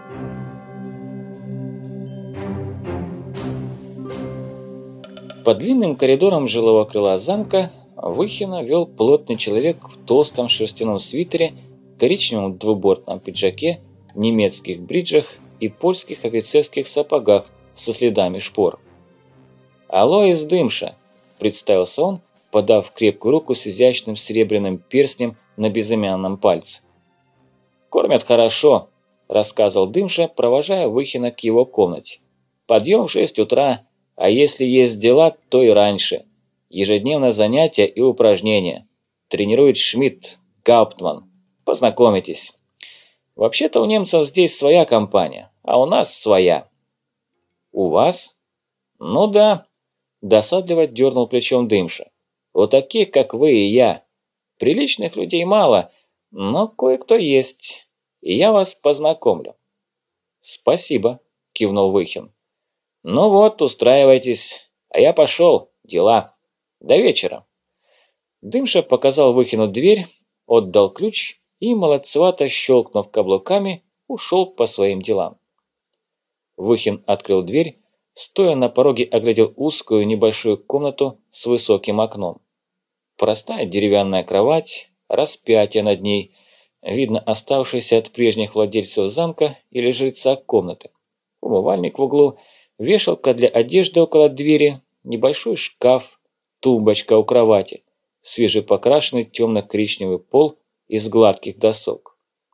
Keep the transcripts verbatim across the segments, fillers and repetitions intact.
По длинным коридорам жилого крыла замка Выхина вел плотный человек в толстом шерстяном свитере, коричневом двубортном пиджаке, немецких бриджах и польских офицерских сапогах со следами шпор. «Алоис Дымша», – представился он, подав крепкую руку с изящным серебряным перстнем на безымянном пальце. «Кормят хорошо», – рассказывал Дымша, провожая Выхина к его комнате. «Подъем в шесть утра, а если есть дела, то и раньше. Ежедневно занятия и упражнения. Тренирует Шмидт, Гауптман. Познакомитесь. Вообще-то у немцев здесь своя компания, а у нас своя». «У вас?» «Ну да», – досадливо дернул плечом Дымша. «У таких, как вы и я. Приличных людей мало, но кое-кто есть, и я вас познакомлю». «Спасибо», – кивнул Выхин. «Ну вот, устраивайтесь, а я пошел, дела. До вечера». Дымша показал Выхину дверь, отдал ключ и, молодцевато щелкнув каблуками, ушел по своим делам. Выхин открыл дверь, стоя на пороге, оглядел узкую небольшую комнату с высоким окном. Простая деревянная кровать, распятие над ней, видно оставшееся от прежних владельцев замка или жреца комнаты. Умывальник в углу, вешалка для одежды около двери, небольшой шкаф, тумбочка у кровати, свежепокрашенный темно-коричневый пол из гладких досок.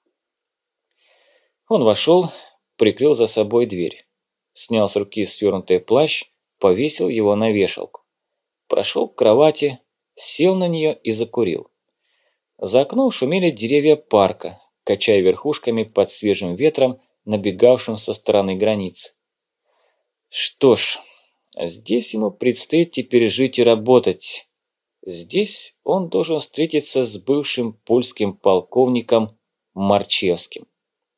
Он вошел, прикрыл за собой дверь, снял с руки свернутый плащ, повесил его на вешалку. Прошел к кровати, сел на нее и закурил. За окном шумели деревья парка, качая верхушками под свежим ветром, набегавшим со стороны границы. Что ж, здесь ему предстоит теперь жить и работать. Здесь он должен встретиться с бывшим польским полковником Марчевским.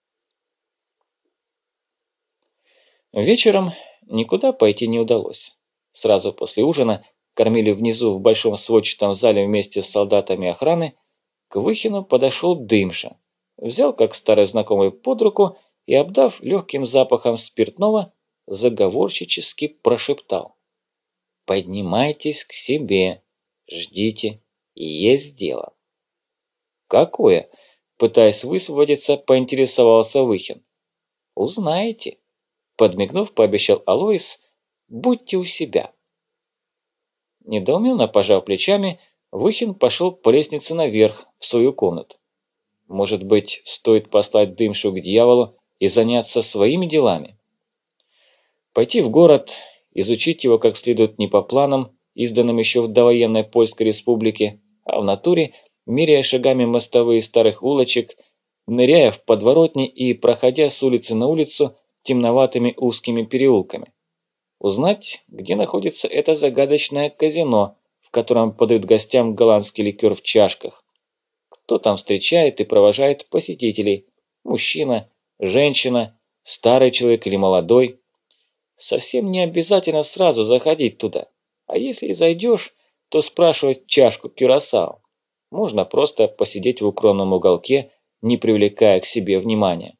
Вечером никуда пойти не удалось. Сразу после ужина кормили внизу в большом сводчатом зале вместе с солдатами охраны. К Выхину подошел Дымша, взял как старый знакомый под руку и, обдав легким запахом спиртного, заговорщически прошептал: «Поднимайтесь к себе, ждите, есть дело». «Какое?» – пытаясь высвободиться, поинтересовался Выхин. «Узнаете», – подмигнув, пообещал Алоис, – «будьте у себя». Недоуменно пожав плечами, Выхин пошел по лестнице наверх, в свою комнату. Может быть, стоит послать Дымшу к дьяволу и заняться своими делами? Пойти в город, изучить его как следует не по планам, изданным еще в довоенной Польской республике, а в натуре, меряя шагами мостовые старых улочек, ныряя в подворотни и проходя с улицы на улицу темноватыми узкими переулками. Узнать, где находится это загадочное казино, в котором подают гостям голландский ликер в чашках. Кто там встречает и провожает посетителей? Мужчина, женщина, старый человек или молодой? Совсем не обязательно сразу заходить туда. А если и зайдешь, то спрашивать чашку кюрасао. Можно просто посидеть в укромном уголке, не привлекая к себе внимания.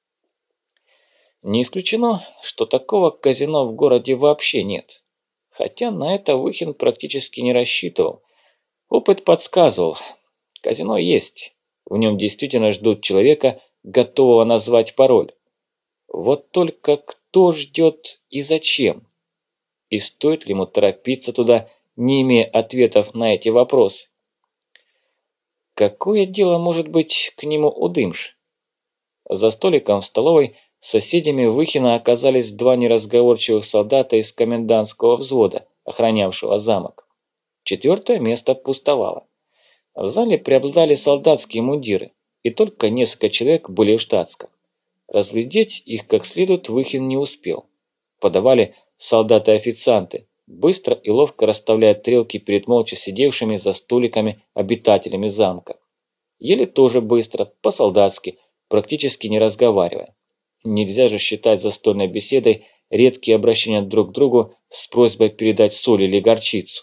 Не исключено, что такого казино в городе вообще нет. Хотя на это Выхин практически не рассчитывал. Опыт подсказывал. Казино есть. В нем действительно ждут человека, готового назвать пароль. Вот только кто ждет и зачем? И стоит ли ему торопиться туда, не имея ответов на эти вопросы? Какое дело может быть к нему у Дымши? За столиком в столовой соседями Выхина оказались два неразговорчивых солдата из комендантского взвода, охранявшего замок. Четвертое место пустовало. В зале преобладали солдатские мундиры, и только несколько человек были в штатском. Разглядеть их как следует Выхин не успел. Подавали солдаты-официанты, быстро и ловко расставляя тарелки перед молча сидевшими за столиками обитателями замка. Ели тоже быстро, по-солдатски, практически не разговаривая. Нельзя же считать застольной беседой редкие обращения друг к другу с просьбой передать соль или горчицу.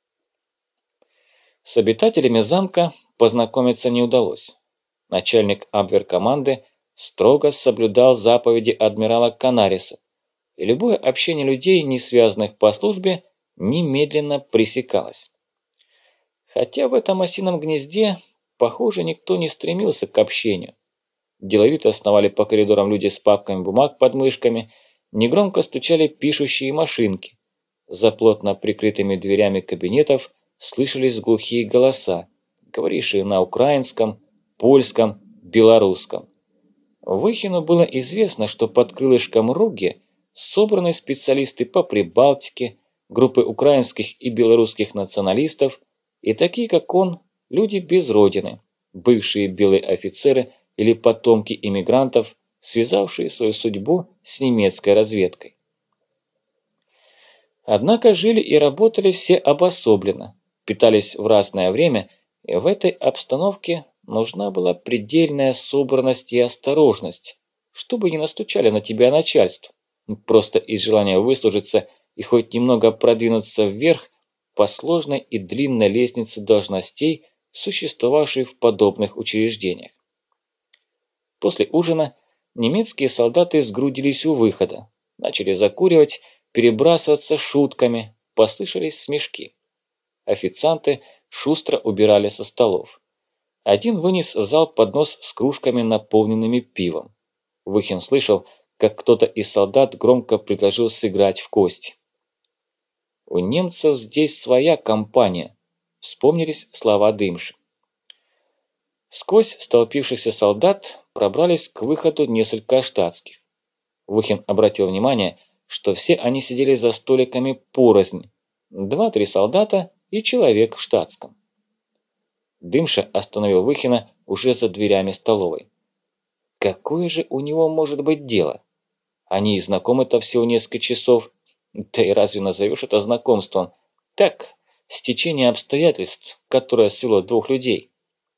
С обитателями замка познакомиться не удалось. Начальник амвер-команды строго соблюдал заповеди адмирала Канариса, и любое общение людей, не связанных по службе, немедленно пресекалось. Хотя в этом осином гнезде, похоже, никто не стремился к общению. Деловито сновали по коридорам люди с папками бумаг под мышками, негромко стучали пишущие машинки. За плотно прикрытыми дверями кабинетов слышались глухие голоса, говорившие на украинском, польском, белорусском. Выхину было известно, что под крылышком Руги собраны специалисты по Прибалтике, группы украинских и белорусских националистов и такие, как он, люди без родины, бывшие белые офицеры или потомки иммигрантов, связавшие свою судьбу с немецкой разведкой. Однако жили и работали все обособленно, питались в разное время, и в этой обстановке нужна была предельная собранность и осторожность, чтобы не настучали на тебя начальство, просто из желания выслужиться и хоть немного продвинуться вверх по сложной и длинной лестнице должностей, существовавшей в подобных учреждениях. После ужина немецкие солдаты сгрудились у выхода, начали закуривать, перебрасываться шутками, послышались смешки. Официанты шустро убирали со столов. Один вынес в зал поднос с кружками, наполненными пивом. Выхин слышал, как кто-то из солдат громко предложил сыграть в кости. «У немцев здесь своя компания», – вспомнились слова Дымши. Сквозь столпившихся солдат пробрались к выходу несколько штатских. Выхин обратил внимание, что все они сидели за столиками порознь. Два-три солдата и человек в штатском. Дымша остановил Выхина уже за дверями столовой. Какое же у него может быть дело? Они и знакомы-то всего несколько часов. Да и разве назовешь это знакомством? Так, стечение обстоятельств, которое свело двух людей.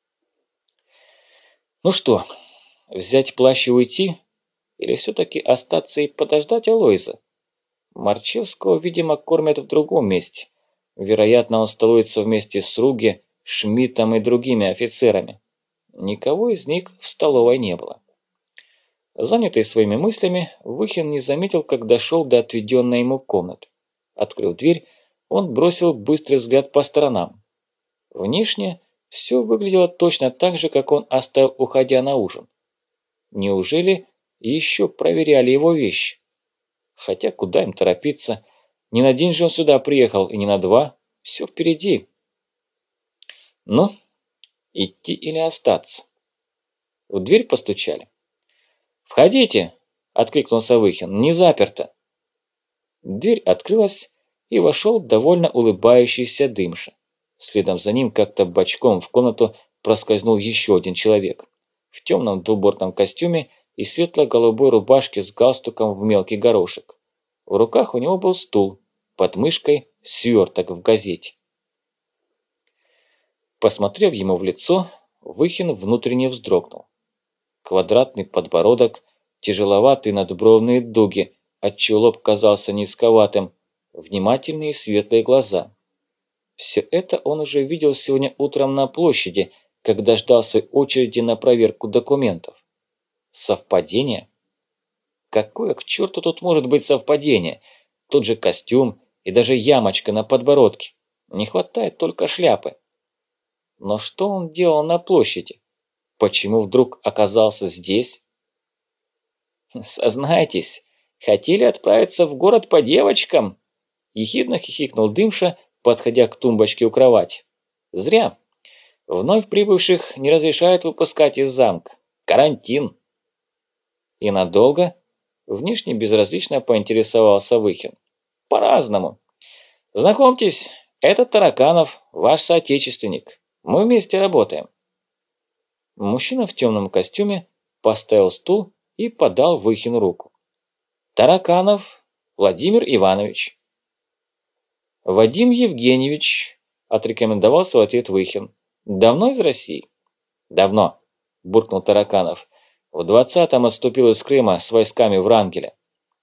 Ну что, взять плащ и уйти? Или все-таки остаться и подождать Алойза? Марчевского, видимо, кормят в другом месте. Вероятно, он столуется вместе с Руги, Шмидтом и другими офицерами. Никого из них в столовой не было. Занятый своими мыслями, Выхин не заметил, как дошел до отведенной ему комнаты. Открыв дверь, он бросил быстрый взгляд по сторонам. Внешне все выглядело точно так же, как он оставил, уходя на ужин. Неужели еще проверяли его вещи? Хотя куда им торопиться? Не на день же он сюда приехал, и не на два. Все впереди. Ну, идти или остаться? В дверь постучали. «Входите!» – откликнулся Выхин. «Не заперто!» Дверь открылась, и вошел довольно улыбающийся Дымша. Следом за ним как-то бочком в комнату проскользнул еще один человек. В темном двубортном костюме и светло-голубой рубашке с галстуком в мелкий горошек. В руках у него был стул, под мышкой сверток в газете. Посмотрев ему в лицо, Выхин внутренне вздрогнул. Квадратный подбородок, тяжеловатые надбровные дуги, отчего лоб казался низковатым, внимательные светлые глаза. Все это он уже видел сегодня утром на площади, когда ждал своей очереди на проверку документов. Совпадение? Какое к черту тут может быть совпадение? Тот же костюм и даже ямочка на подбородке. Не хватает только шляпы. Но что он делал на площади? Почему вдруг оказался здесь? «Сознайтесь, хотели отправиться в город по девочкам?» Ехидно хихикнул Дымша, подходя к тумбочке у кровати. «Зря. Вновь прибывших не разрешают выпускать из замка. Карантин». «И надолго?» Внешне безразлично поинтересовался Выхин. «По-разному. Знакомьтесь, это Тараканов, ваш соотечественник. Мы вместе работаем». Мужчина в темном костюме поставил стул и подал Выхину руку. «Тараканов Владимир Иванович». «Вадим Евгеньевич», – отрекомендовался в ответ Выхин. «Давно из России?» «Давно», – буркнул Тараканов. «В двадцатом отступил из Крыма с войсками Врангеля».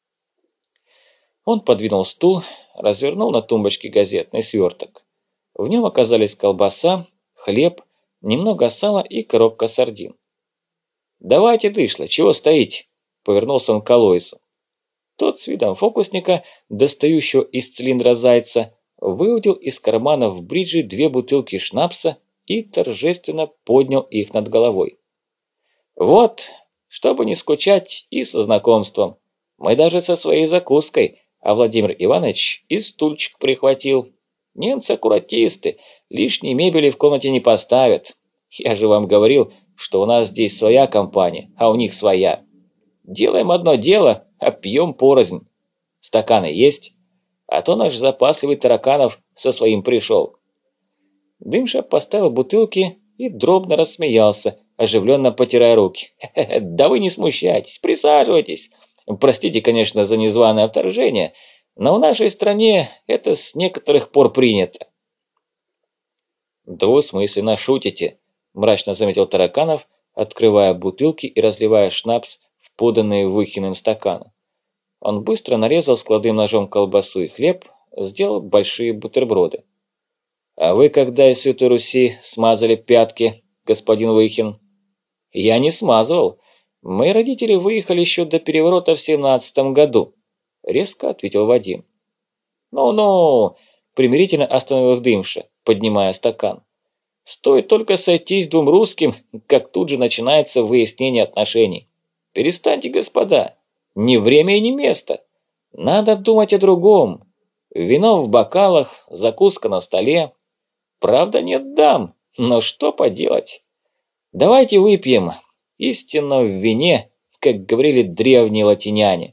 Он подвинул стул, развернул на тумбочке газетный сверток. В нем оказались колбаса, хлеб, немного сала и коробка сардин. «Давайте, дышло, чего стоите?» – повернулся он к Алоису. Тот с видом фокусника, достающего из цилиндра зайца, выудил из кармана в бриджи две бутылки шнапса и торжественно поднял их над головой. «Вот, чтобы не скучать и со знакомством. Мы даже со своей закуской, а Владимир Иванович и стульчик прихватил. Немцы-аккуратисты, лишней мебели в комнате не поставят. Я же вам говорил, что у нас здесь своя компания, а у них своя. Делаем одно дело, а пьем порознь. Стаканы есть? А то наш запасливый Тараканов со своим пришел». Дымша поставил бутылки и дробно рассмеялся, оживленно потирая руки. «Хе-хе, да вы не смущайтесь, присаживайтесь. Простите, конечно, за незваное вторжение, но в нашей стране это с некоторых пор принято». «Двусмысленно шутите», – мрачно заметил Тараканов, открывая бутылки и разливая шнапс в поданные Выхиным стаканы. Он быстро нарезал складным ножом колбасу и хлеб, сделал большие бутерброды. «А вы когда из Святой Руси смазали пятки, господин Выхин?» «Я не смазывал. Мои родители выехали еще до переворота в семнадцатом году», – резко ответил Вадим. «Ну-ну», – примирительно остановил их Дымша, поднимая стакан. «Стоит только сойтись двум русским, как тут же начинается выяснение отношений. Перестаньте, господа, не время и не место. Надо думать о другом. Вино в бокалах, закуска на столе. Правда, нет дам, но что поделать? Давайте выпьем истинно в вине, как говорили древние латиняне».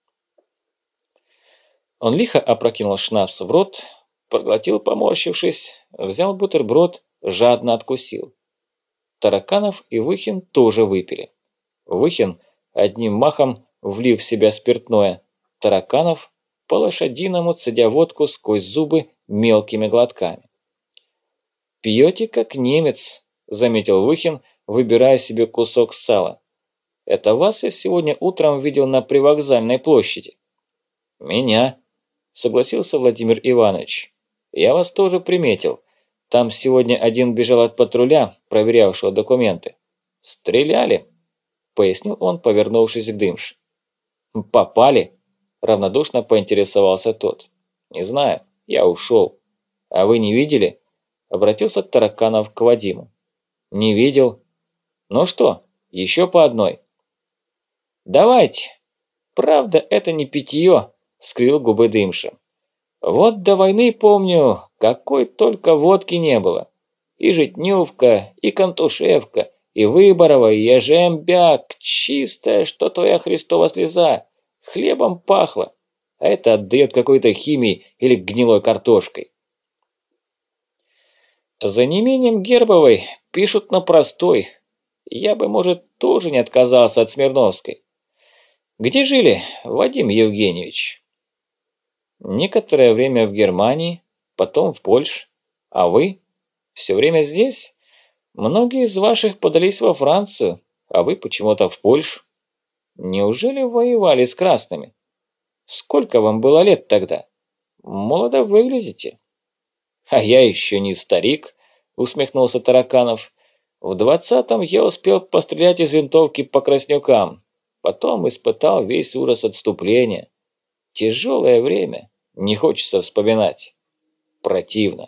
Он лихо опрокинул шнапс в рот, проглотил, поморщившись, взял бутерброд, жадно откусил. Тараканов и Выхин тоже выпили. Выхин одним махом влив в себя спиртное, Тараканов по-лошадиному цедя водку сквозь зубы мелкими глотками. «Пьете как немец», – заметил Выхин, выбирая себе кусок сала. «Это вас я сегодня утром видел на привокзальной площади». «Меня», – согласился Владимир Иванович. «Я вас тоже приметил. Там сегодня один бежал от патруля, проверявшего документы. Стреляли», – пояснил он, повернувшись к Дымше. «Попали?» – равнодушно поинтересовался тот. «Не знаю, я ушел. А вы не видели?» – обратился Тараканов к Вадиму. «Не видел. Ну что, еще по одной?» «Давайте. Правда, это не питье», – скривил губы Дымша. «Вот до войны, помню, какой только водки не было. И Житневка, и Контушевка, и Выборова, и Ежембяк, чистая, что твоя Христова слеза. Хлебом пахло, а это отдает какой-то химией или гнилой картошкой». «За неимением Гербовой пишут на простой. Я бы, может, тоже не отказался от Смирновской. Где жили, Вадим Евгеньевич?» «Некоторое время в Германии, потом в Польше. А вы? Все время здесь? Многие из ваших подались во Францию, а вы почему-то в Польшу. Неужели воевали с красными? Сколько вам было лет тогда? Молодо выглядите». «А я еще не старик», – усмехнулся Тараканов. «В двадцатом я успел пострелять из винтовки по краснюкам, потом испытал весь ужас отступления. Тяжелое время, не хочется вспоминать. Противно».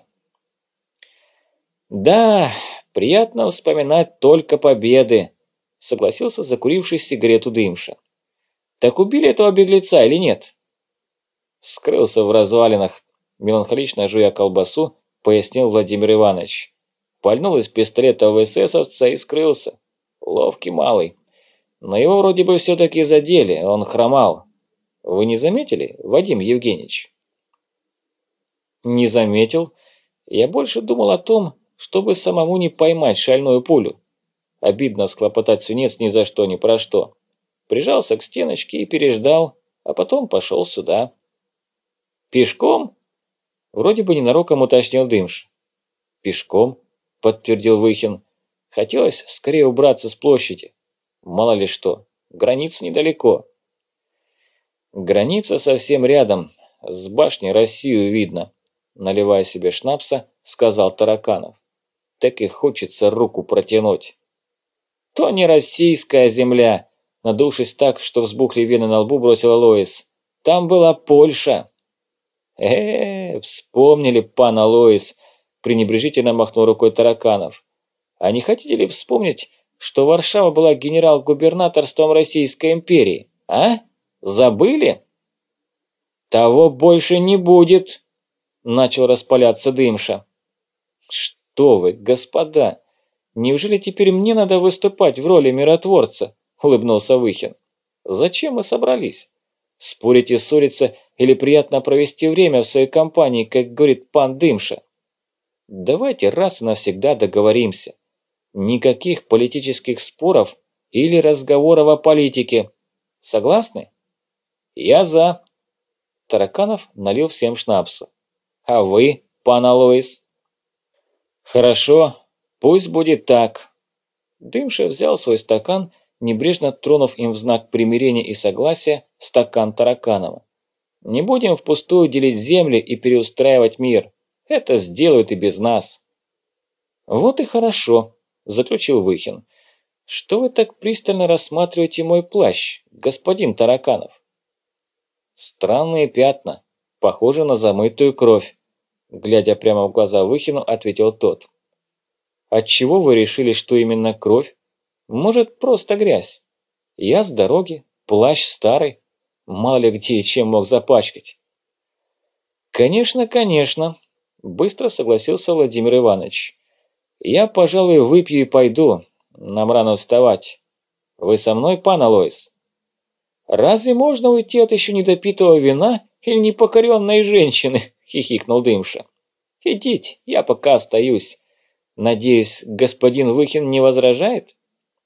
«Да, приятно вспоминать только победы», – согласился закуривший сигарету Дымша. «Так убили этого беглеца или нет?» «Скрылся в развалинах», – меланхолично жуя колбасу, пояснил Владимир Иванович. «Пальнул из пистолета в эсэсовца и скрылся. Ловкий малый. Но его вроде бы все-таки задели, он хромал. Вы не заметили, Вадим Евгеньевич?» «Не заметил. Я больше думал о том, чтобы самому не поймать шальную пулю. Обидно схлопотать свинец ни за что, ни про что. Прижался к стеночке и переждал, а потом пошел сюда». «Пешком?» Вроде бы ненароком уточнил Дымш. «Пешком», – подтвердил Выхин. «Хотелось скорее убраться с площади. Мало ли что, граница недалеко». «Граница совсем рядом, с башни Россию видно», – наливая себе шнапса, сказал Тараканов. «Так и хочется руку протянуть». то не российская земля, надувшись так, что взбухли вены на лбу, бросила Лоис. Там была Польша. Э, -э вспомнили, пан Алоис, пренебрежительно махнул рукой Тараканов. А не хотите ли вспомнить, что Варшава была генерал-губернаторством Российской империи, а? Забыли? Того больше не будет, начал распаляться Дымша. Что вы, господа, неужели теперь мне надо выступать в роли миротворца? Улыбнулся Выхин. Зачем мы собрались? Спорить и ссориться или приятно провести время в своей компании, как говорит пан Дымша? Давайте раз и навсегда договоримся. Никаких политических споров или разговоров о политике. Согласны? Я за. Тараканов налил всем шнапсу. А вы, пан Алоис? Хорошо, пусть будет так. Дымша взял свой стакан, небрежно тронув им в знак примирения и согласия стакан Тараканова. Не будем впустую делить земли и переустраивать мир. Это сделают и без нас. Вот и хорошо, заключил Выхин. Что вы так пристально рассматриваете мой плащ, господин Тараканов? Странные пятна, похожи на замытую кровь, глядя прямо в глаза Выхину, ответил тот. Отчего вы решили, что именно кровь? Может, просто грязь? Я с дороги, плащ старый, мало ли где и чем мог запачкать. Конечно, конечно, быстро согласился Владимир Иванович. Я, пожалуй, выпью и пойду, нам рано вставать. Вы со мной, пан Алоис? Разве можно уйти от еще недопитого вина или непокоренной женщины? Хихикнул Дымша. Идите, я пока остаюсь. Надеюсь, господин Выхин не возражает?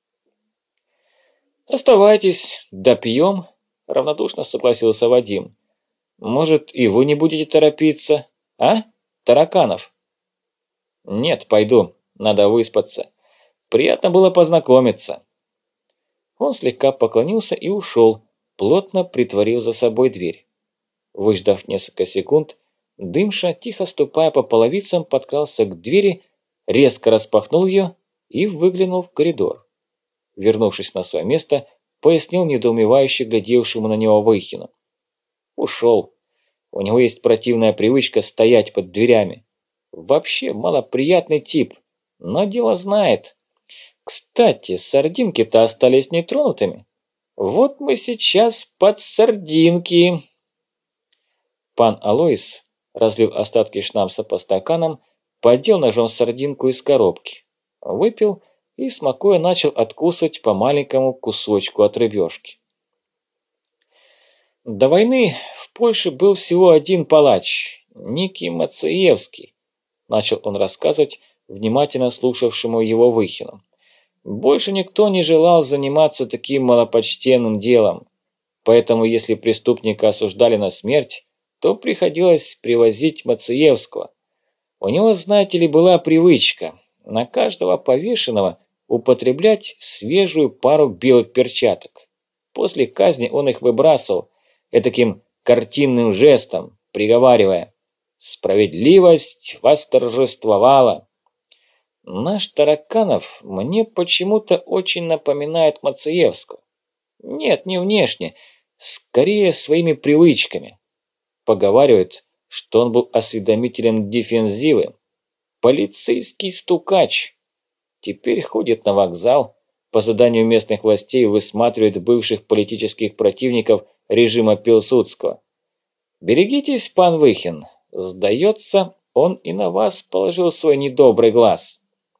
Оставайтесь, допьем, равнодушно согласился Вадим. Может, и вы не будете торопиться, а, Тараканов? Нет, пойду, надо выспаться. Приятно было познакомиться. Он слегка поклонился и ушел, плотно притворив за собой дверь. Выждав несколько секунд, Дымша, тихо ступая по половицам, подкрался к двери, резко распахнул ее и выглянул в коридор. Вернувшись на свое место, пояснил недоумевающе глядевшему на него Выхину. Ушел. У него есть противная привычка стоять под дверями. Вообще малоприятный тип, но дело знает. Кстати, сардинки-то остались нетронутыми. Вот мы сейчас под сардинки. Пан Алоис разлил остатки шнапса по стаканам, поддел ножом сардинку из коробки, выпил и, смакуя, начал откусывать по маленькому кусочку от рыбешки. До войны в Польше был всего один палач, Ники Мацеевский, начал он рассказывать внимательно слушавшему его Выхину. Больше никто не желал заниматься таким малопочтенным делом, поэтому если преступника осуждали на смерть, то приходилось привозить Мацеевского. У него, знаете ли, была привычка на каждого повешенного употреблять свежую пару белых перчаток. После казни он их выбрасывал этаким картинным жестом, приговаривая: «Справедливость восторжествовала». Наш Тараканов мне почему-то очень напоминает Мацеевского. Нет, не внешне, скорее своими привычками. Поговаривают, что он был осведомителем дефензивы, полицейский стукач. Теперь ходит на вокзал, по заданию местных властей высматривает бывших политических противников режима Пилсудского. Берегитесь, пан Выхин, сдается, он и на вас положил свой недобрый глаз.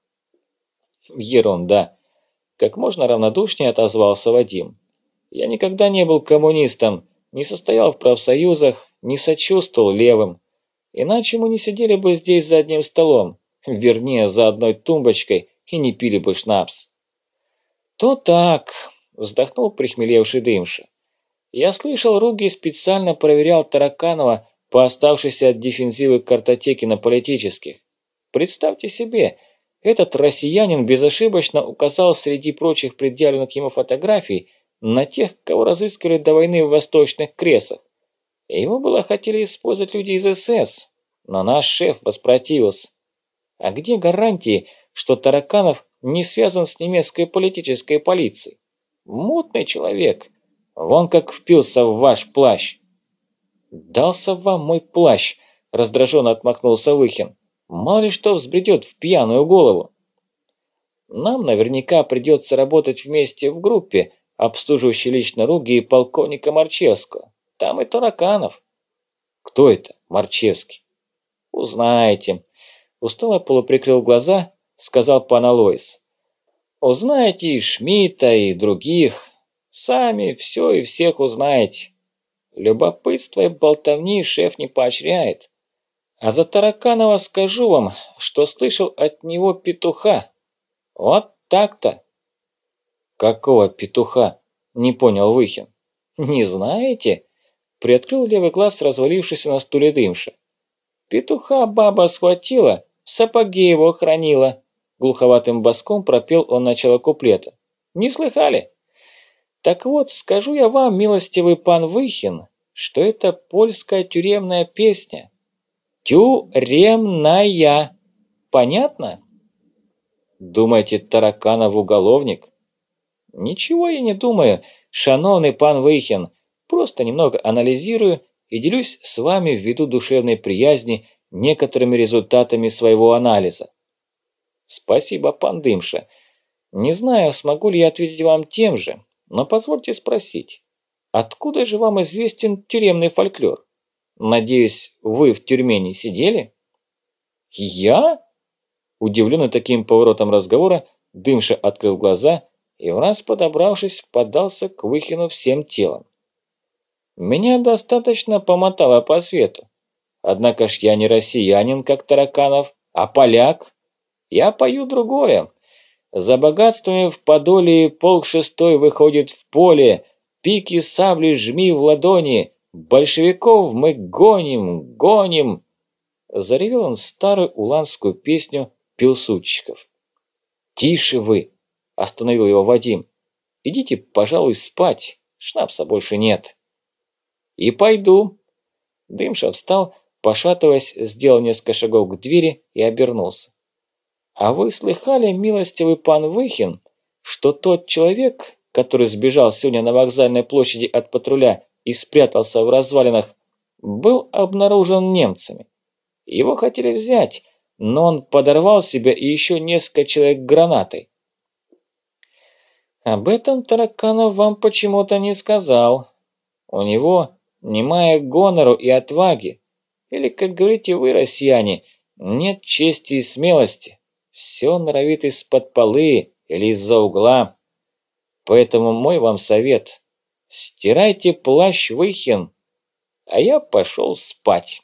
Ерунда. Как можно равнодушнее отозвался Вадим. Я никогда не был коммунистом, не состоял в профсоюзах, не сочувствовал левым. Иначе мы не сидели бы здесь за одним столом, вернее, за одной тумбочкой, и не пили бы шнапс. То так, вздохнул прихмелевший Дымша. Я слышал, Руги специально проверял Тараканова по оставшейся от дефензивы картотеки на политических. Представьте себе, этот россиянин безошибочно указал среди прочих предъявленных ему фотографий на тех, кого разыскивали до войны в восточных кресах. Его было хотели использовать люди из эс эс, но наш шеф воспротивился. А где гарантии, что Тараканов не связан с немецкой политической полицией. Мутный человек. Вон как впился в ваш плащ». «Дался вам мой плащ», – раздраженно отмахнулся Выхин. «Мало ли что взбредет в пьяную голову». «Нам наверняка придется работать вместе в группе, обслуживающей лично Руги и полковника Марчевского. Там и Тараканов». «Кто это, Марчевский?» «Узнаете». Устало полуприкрыл глаза, сказал пан Алоис. «Узнаете и Шмидта, и других. Сами все и всех узнаете. Любопытство и болтовни шеф не поощряет. А за Тараканова скажу вам, что слышал от него петуха. Вот так-то». «Какого петуха?» – не понял Выхин. «Не знаете?» – приоткрыл левый глаз, развалившийся на стуле Дымша. «Петуха баба схватила, в сапоге его хранила». Глуховатым баском пропел он начало куплета. «Не слыхали? Так вот, скажу я вам, милостивый пан Выхин, что это польская тюремная песня. Тюремная. Понятно?» «Думаете, Тараканов уголовник?» «Ничего я не думаю, шановный пан Выхин. Просто немного анализирую и делюсь с вами ввиду душевной приязни некоторыми результатами своего анализа». «Спасибо, пан Дымша. Не знаю, смогу ли я ответить вам тем же, но позвольте спросить, откуда же вам известен тюремный фольклор? Надеюсь, вы в тюрьме не сидели?» «Я?» Удивленный таким поворотом разговора, Дымша открыл глаза и, враз подобравшись, подался к Выхину всем телом. «Меня достаточно помотало по свету. Однако ж я не россиянин, как Тараканов, а поляк. Я пою другое. За богатствами в Подоле полк шестой выходит в поле, пики сабли жми в ладони, большевиков мы гоним, гоним». Заревел он старую уланскую песню пилсудчиков. «Тише вы!» – остановил его Вадим. «Идите, пожалуй, спать, шнапса больше нет». «И пойду». Дымша встал, пошатываясь, сделал несколько шагов к двери и обернулся. «А вы слыхали, милостивый пан Выхин, что тот человек, который сбежал сегодня на вокзальной площади от патруля и спрятался в развалинах, был обнаружен немцами? Его хотели взять, но он подорвал себя и еще несколько человек гранатой». «Об этом Тараканов вам почему-то не сказал. У него немая гонору и отваги, или, как говорите вы, россияне, нет чести и смелости. Все норовит из-под полы или из-за угла. Поэтому мой вам совет – стирайте плащ, Выхин, а я пошел спать».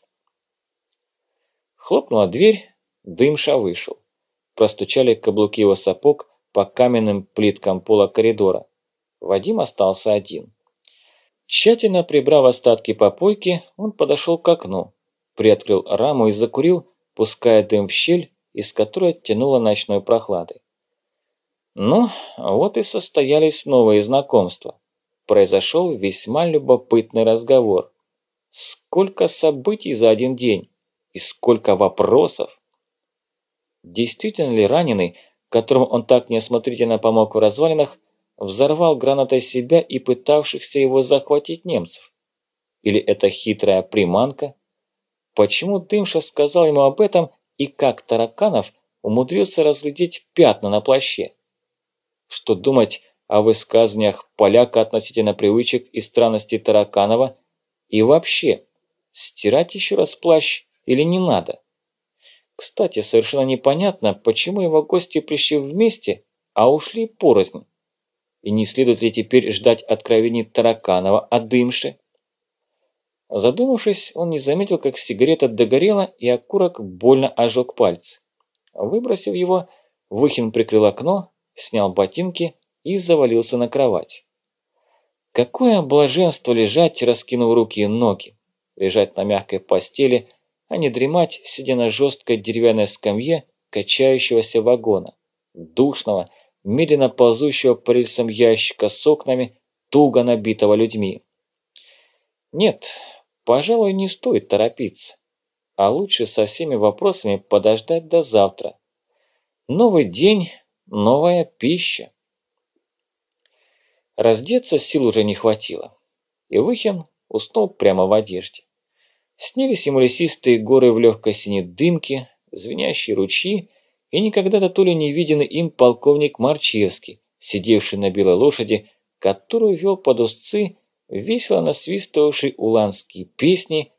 Хлопнула дверь, Дымша вышел. Простучали каблуки его сапог по каменным плиткам пола коридора. Вадим остался один. Тщательно прибрав остатки попойки, он подошел к окну, приоткрыл раму и закурил, пуская дым в щель, из которой тянуло ночной прохладой. Ну, вот и состоялись новые знакомства. Произошел весьма любопытный разговор. Сколько событий за один день! И сколько вопросов! Действительно ли раненый, которому он так неосмотрительно помог в развалинах, взорвал гранатой себя и пытавшихся его захватить немцев? Или это хитрая приманка? Почему Дымша сказал ему об этом и как Тараканов умудрился разглядеть пятна на плаще? Что думать о высказываниях поляка относительно привычек и странностей Тараканова? И вообще, стирать еще раз плащ или не надо? Кстати, совершенно непонятно, почему его гости пришли вместе, а ушли порознь. И не следует ли теперь ждать откровений Тараканова о Дымше? Задумавшись, он не заметил, как сигарета догорела и окурок больно ожег пальцы. Выбросив его, Выхин прикрыл окно, снял ботинки и завалился на кровать. Какое блаженство лежать, раскинув руки и ноги, лежать на мягкой постели, а не дремать, сидя на жесткой деревянной скамье качающегося вагона, душного, медленно ползущего по рельсам ящика с окнами, туго набитого людьми. Нет, пожалуй, не стоит торопиться, а лучше со всеми вопросами подождать до завтра. Новый день, новая пища. Раздеться сил уже не хватило, и Выхин уснул прямо в одежде. Снились ему лесистые горы в легкой синей дымке, звенящие ручьи и никогда-то то ли не виденный им полковник Марчевский, сидевший на белой лошади, которую вел под узцы весело насвистывавший уланские песни